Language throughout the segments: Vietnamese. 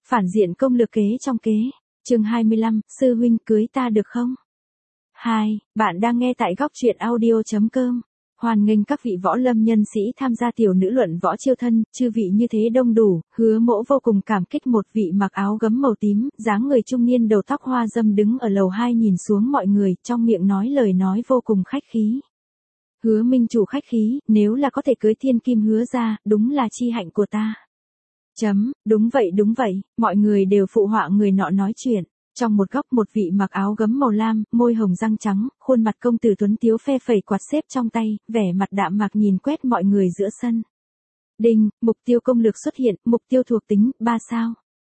Phản diện công lược kế trong kế. Chương 25, sư huynh cưới ta được không? 2. Bạn đang nghe tại góc truyện audio.com. Hoan nghênh các vị võ lâm nhân sĩ tham gia tiểu nữ luận võ chiêu thân, chư vị như thế đông đủ, Hứa Mỗ vô cùng cảm kích một vị mặc áo gấm màu tím, dáng người trung niên đầu tóc hoa dâm đứng ở lầu 2 nhìn xuống mọi người, trong miệng nói lời nói vô cùng khách khí. Hứa minh chủ khách khí, nếu là có thể cưới thiên kim Hứa ra, đúng là chi hạnh của ta. Đúng vậy, mọi người đều phụ họa người nọ nói chuyện. Trong một góc một vị mặc áo gấm màu lam, môi hồng răng trắng, khuôn mặt công tử tuấn tiếu phe phẩy quạt xếp trong tay, vẻ mặt đạm mạc nhìn quét mọi người giữa sân. Đinh, mục tiêu công lược xuất hiện, mục tiêu thuộc tính, 3 sao.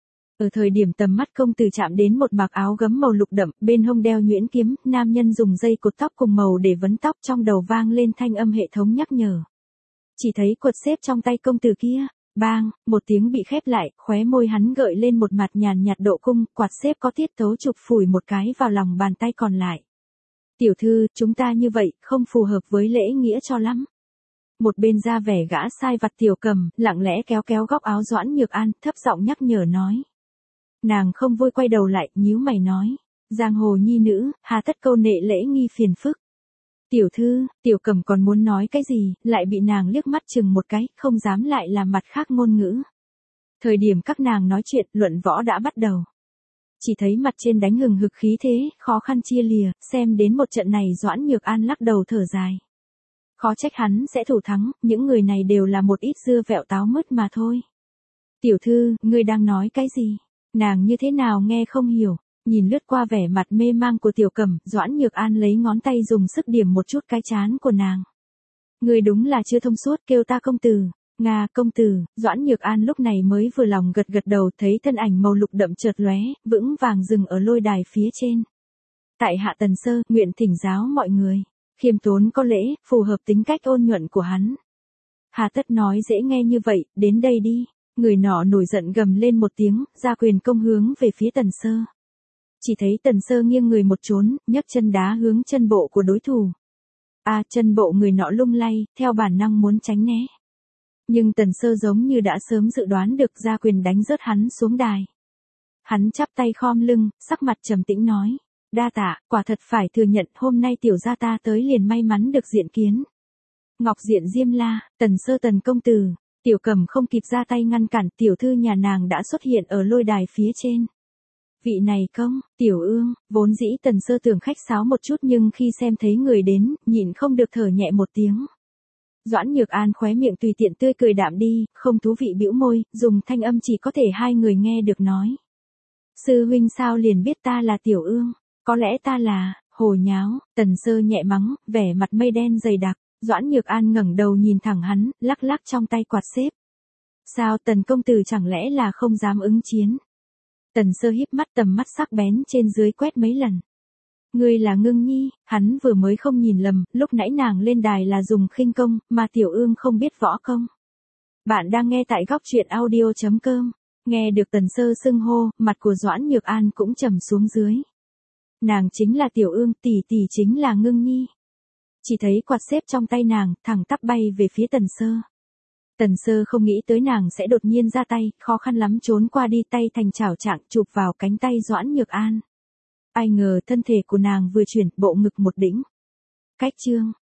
Ở thời điểm tầm mắt công tử chạm đến một mặc áo gấm màu lục đậm, bên hông đeo nhuyễn kiếm, nam nhân dùng dây cột tóc cùng màu để vấn tóc, trong đầu vang lên thanh âm hệ thống nhắc nhở. Chỉ thấy quạt xếp trong tay công tử kia. Bang, một tiếng bị khép lại, khóe môi hắn gợi lên một mặt nhàn nhạt độ cung, quạt xếp có tiết tấu chụp phủi một cái vào lòng bàn tay còn lại. Tiểu thư, chúng ta như vậy, không phù hợp với lễ nghĩa cho lắm. Một bên ra vẻ gã sai vặt Tiểu Cầm, lặng lẽ kéo góc áo Doãn Nhược An, thấp giọng nhắc nhở nói. Nàng không vui quay đầu lại, nhíu mày nói. Giang hồ nhi nữ, hà tất câu nệ lễ nghi phiền phức. Tiểu thư, Tiểu Cầm còn muốn nói cái gì, lại bị nàng liếc mắt chừng một cái, không dám lại làm mặt khác ngôn ngữ. Thời điểm các nàng nói chuyện, luận võ đã bắt đầu. Chỉ thấy mặt trên đánh hừng hực khí thế, khó khăn chia lìa, xem đến một trận này Doãn Nhược An lắc đầu thở dài. Khó trách hắn sẽ thủ thắng, những người này đều là một ít dưa vẹo táo mứt mà thôi. Tiểu thư, ngươi đang nói cái gì? Nàng như thế nào nghe không hiểu. Nhìn lướt qua vẻ mặt mê mang của Tiểu Cầm, Doãn Nhược An lấy ngón tay dùng sức điểm một chút cái trán của nàng. Người đúng là chưa thông suốt, kêu ta công tử. Nga, công tử. Doãn Nhược An lúc này mới vừa lòng gật đầu, thấy thân ảnh màu lục đậm chợt lóe, vững vàng dừng ở lôi đài phía trên. Tại hạ Tần Sơ, nguyện thỉnh giáo mọi người. Khiêm tốn có lễ, phù hợp tính cách ôn nhuận của hắn. Hà tất nói dễ nghe như vậy, đến đây đi. Người nọ nổi giận gầm lên một tiếng, ra quyền công hướng về phía Tần Sơ. Chỉ thấy Tần Sơ nghiêng người một trốn, nhấc chân đá hướng chân bộ của đối thủ. Chân bộ người nọ lung lay, theo bản năng muốn tránh né. Nhưng Tần Sơ giống như đã sớm dự đoán được, ra quyền đánh rớt hắn xuống đài. Hắn chắp tay khom lưng, sắc mặt trầm tĩnh nói. Đa tạ, quả thật phải thừa nhận hôm nay tiểu gia ta tới liền may mắn được diện kiến. Ngọc Diện Diêm La, Tần Sơ Tần công tử. Tiểu Cầm không kịp ra tay ngăn cản, tiểu thư nhà nàng đã xuất hiện ở lôi đài phía trên. Vị này công, Tiểu Ương, vốn dĩ Tần Sơ tưởng khách sáo một chút nhưng khi xem thấy người đến, nhịn không được thở nhẹ một tiếng. Doãn Nhược An khóe miệng tùy tiện tươi cười đạm đi, không thú vị bĩu môi, dùng thanh âm chỉ có thể hai người nghe được nói. Sư huynh sao liền biết ta là Tiểu Ương, có lẽ ta là, hồ nháo, Tần Sơ nhẹ mắng, vẻ mặt mây đen dày đặc, Doãn Nhược An ngẩng đầu nhìn thẳng hắn, lắc lắc trong tay quạt xếp. Sao Tần công tử chẳng lẽ là không dám ứng chiến? Tần Sơ híp mắt, tầm mắt sắc bén trên dưới quét mấy lần. Ngươi là Ngưng Nhi, hắn vừa mới không nhìn lầm, lúc nãy nàng lên đài là dùng khinh công, mà Tiểu Ương không biết võ công. Bạn đang nghe tại góc truyện audio.com, nghe được Tần Sơ xưng hô, mặt của Doãn Nhược An cũng trầm xuống dưới. Nàng chính là Tiểu Ương, tỷ tỷ chính là Ngưng Nhi. Chỉ thấy quạt xếp trong tay nàng, thẳng tắp bay về phía Tần Sơ. Tần Sơ không nghĩ tới nàng sẽ đột nhiên ra tay, khó khăn lắm trốn qua đi, tay thành chảo trạng chụp vào cánh tay Doãn Nhược An. Ai ngờ thân thể của nàng vừa chuyển, bộ ngực một đĩnh. Cách chương,